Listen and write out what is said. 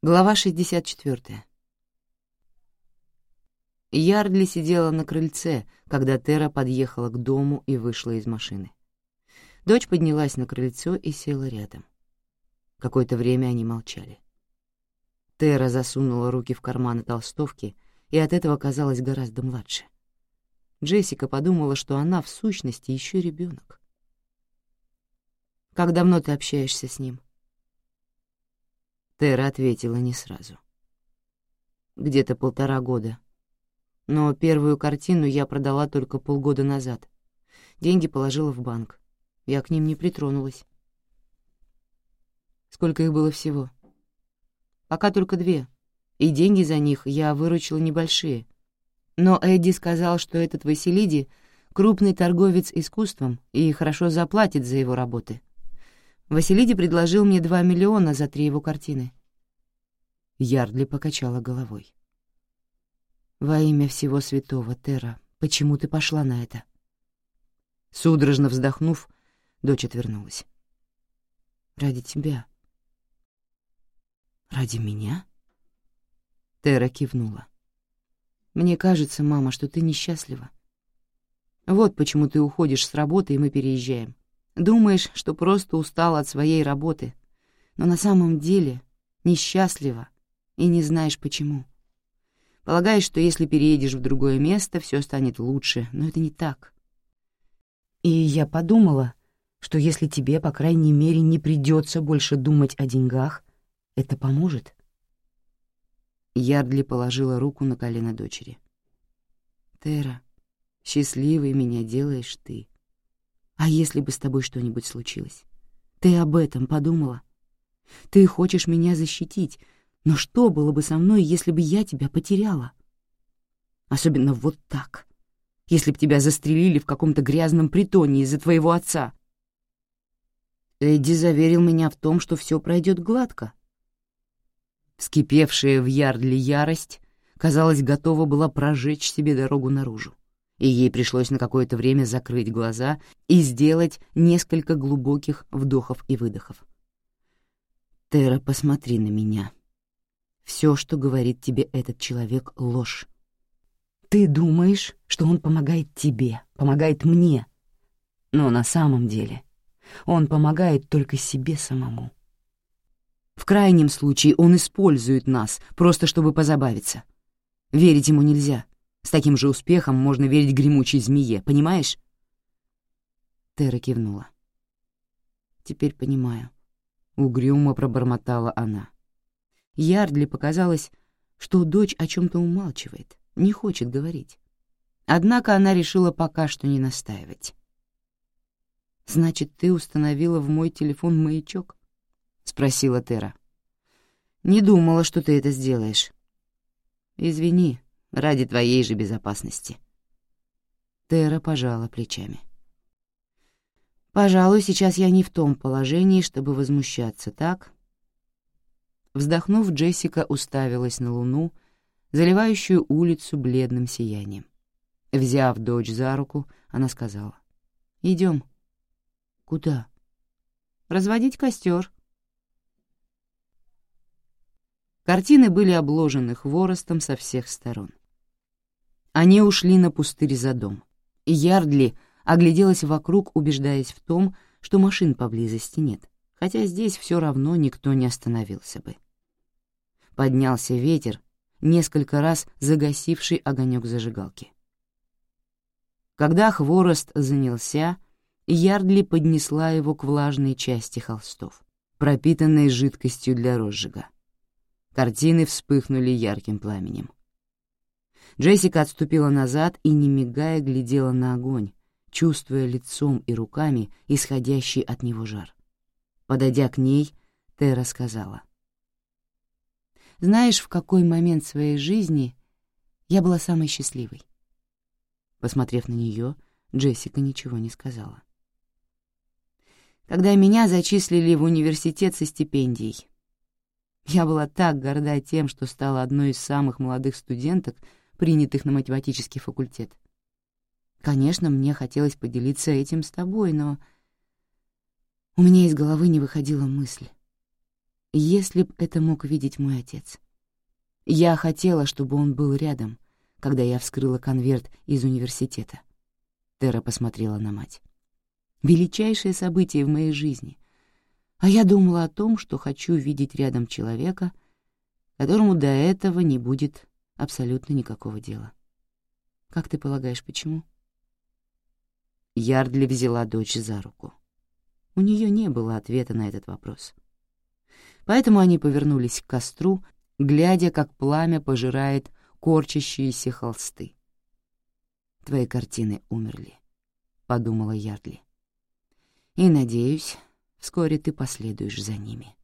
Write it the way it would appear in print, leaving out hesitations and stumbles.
Глава 64. Ярдли сидела на крыльце, когда Тера подъехала к дому и вышла из машины. Дочь поднялась на крыльцо и села рядом. Какое-то время они молчали. Тера засунула руки в карманы толстовки и от этого казалась гораздо младше. Джессика подумала, что она в сущности еще ребенок. «Как давно ты общаешься с ним?» Тера ответила не сразу. «Где-то 1,5 года. Но первую картину я продала только полгода назад. Деньги положила в банк. Я к ним не притронулась». «Сколько их было всего?» «Пока только 2. И деньги за них я выручила небольшие. Но Эдди сказал, что этот Василиди — крупный торговец искусством и хорошо заплатит за его работы. Василиди предложил мне 2 миллиона за 3 его картины». Ярдли покачала головой. «Во имя всего святого, Тера, почему ты пошла на это?» Судорожно вздохнув, дочь отвернулась. «Ради тебя». «Ради меня?» Тера кивнула. «Мне кажется, мама, что ты несчастлива. Вот почему ты уходишь с работы, и мы переезжаем. Думаешь, что просто устала от своей работы, но на самом деле несчастлива и не знаешь почему. Полагаешь, что если переедешь в другое место, все станет лучше, но это не так. И я подумала, что если тебе, по крайней мере, не придется больше думать о деньгах, это поможет». Ярдли положила руку на колено дочери. «Тера, счастливой меня делаешь ты. А если бы с тобой что-нибудь случилось? Ты об этом подумала? Ты хочешь меня защитить, но что было бы со мной, если бы я тебя потеряла? Особенно вот так, если б тебя застрелили в каком-то грязном притоне из-за твоего отца». Эдди заверил меня в том, что все пройдет гладко. Вскипевшая в Ярдли ярость, казалось, готова была прожечь себе дорогу наружу, и ей пришлось на какое-то время закрыть глаза и сделать несколько глубоких вдохов и выдохов. «Тера, посмотри на меня. Все, что говорит тебе этот человек, — ложь. Ты думаешь, что он помогает тебе, помогает мне, но на самом деле он помогает только себе самому. В крайнем случае он использует нас, просто чтобы позабавиться. Верить ему нельзя. С таким же успехом можно верить гремучей змее, понимаешь?» Тера кивнула. «Теперь понимаю», — угрюмо пробормотала она. Ярдли показалось, что дочь о чем-то умалчивает, не хочет говорить. Однако она решила пока что не настаивать. «Значит, ты установила в мой телефон маячок?» — спросила Тера. «Не думала, что ты это сделаешь. Извини, ради твоей же безопасности». Тера пожала плечами. «Пожалуй, сейчас я не в том положении, чтобы возмущаться, так?» Вздохнув, Джессика уставилась на луну, заливающую улицу бледным сиянием. Взяв дочь за руку, она сказала: «Идем». «Куда?» «Разводить костер». Картины были обложены хворостом со всех сторон. Они ушли на пустырь за дом. Ярдли огляделась вокруг, убеждаясь в том, что машин поблизости нет, хотя здесь все равно никто не остановился бы. Поднялся ветер, несколько раз загасивший огонек зажигалки. Когда хворост занялся, Ярдли поднесла его к влажной части холстов, пропитанной жидкостью для розжига. Картины вспыхнули ярким пламенем. Джессика отступила назад и, не мигая, глядела на огонь, чувствуя лицом и руками исходящий от него жар. Подойдя к ней, Тера сказала: «Знаешь, в какой момент своей жизни я была самой счастливой?» Посмотрев на нее, Джессика ничего не сказала. «Когда меня зачислили в университет со стипендией. Я была так горда тем, что стала одной из самых молодых студенток, принятых на математический факультет. Конечно, мне хотелось поделиться этим с тобой, но у меня из головы не выходила мысль. Если б это мог видеть мой отец. Я хотела, чтобы он был рядом, когда я вскрыла конверт из университета. Тера посмотрела на мать. Величайшее событие в моей жизни. А я думала о том, что хочу видеть рядом человека, которому до этого не будет абсолютно никакого дела. Как ты полагаешь, почему? Ярдли взяла дочь за руку. У нее не было ответа на этот вопрос. Поэтому они повернулись к костру, глядя, как пламя пожирает корчащиеся холсты. «Твои картины умерли», — подумала Ярдли. «И, надеюсь, вскоре ты последуешь за ними».